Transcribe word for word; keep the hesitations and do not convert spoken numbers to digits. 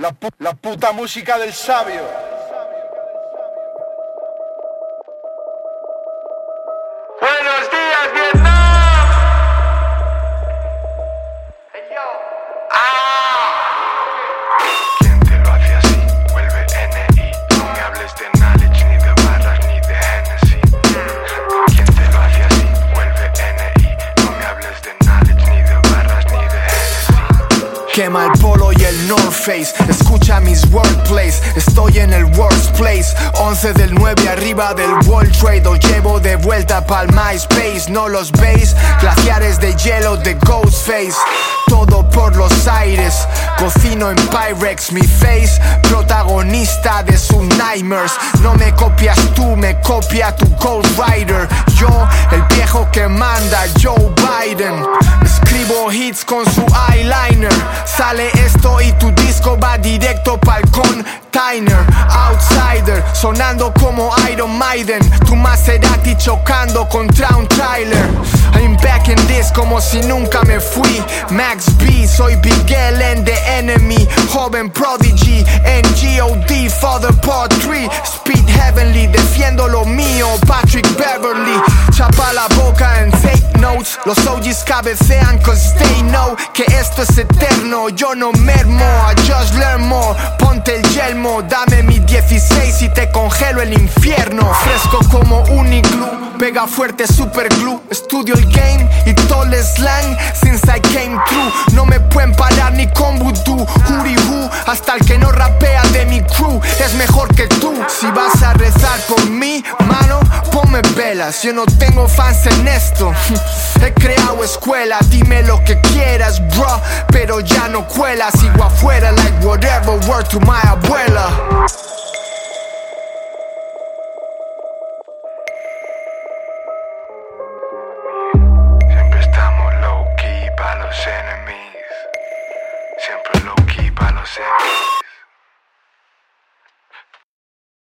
La, pu la puta música del sabio. Buenos días, Vietnam. Hey, yo. Ah. ¿Quién te lo hace así? Vuelve N I. No me hables de knowledge, ni de barras, ni de Hennessy. ¿Quién te lo hace así? Vuelve N I. No me hables de knowledge, ni de barras, ni de Hennessy. Quema el polo y el North Face, escucha mis wordplays, estoy en el worst place. Once del nueve arriba del World Trade, os llevo de vuelta pa'l MySpace. No los veis, glaciares de hielo de Ghostface. Todo por los aires, cocino en Pyrex mi face, protagonista de sus nightmares. No me copias tú, me copia tu Ghost Rider. Yo, el viejo que manda, Joe Biden. Escribo hits con su eyeliner. Sale esto y tu disco va directo pa'l container. Outsider, sonando como Iron Maiden. Tu Maserati chocando contra un trailer. I'm back in this como si nunca me fui. Max B, soy Big L en The Enemy. Joven prodigy, N G O D, Father Part tres. Speed Heavenly, defiendo lo mío. Patrick Beverly, chapa la boca en take notes. Los O Gs cabecean cause they know que esto es eterno. Yo no mermo, I just learn more. Ponte el yelmo, dame mi dieciséis y te congelo el infierno. Fresco como un iglú, pega fuerte super glue. Estudio el game y todo el slang since I came through. No me pueden parar ni con voodoo. Hurihoo, hasta el que no rapea de mi crew es mejor que tú. Si vas a rezar por mí, mano, ponme velas. Yo no tengo fans en esto. He creado escuela, dime lo que quieras, bro, pero ya no cuela. Sigo afuera like whatever, word to my abuela. Siempre estamos low key pa' los enemies. Siempre low key pa' los enemies.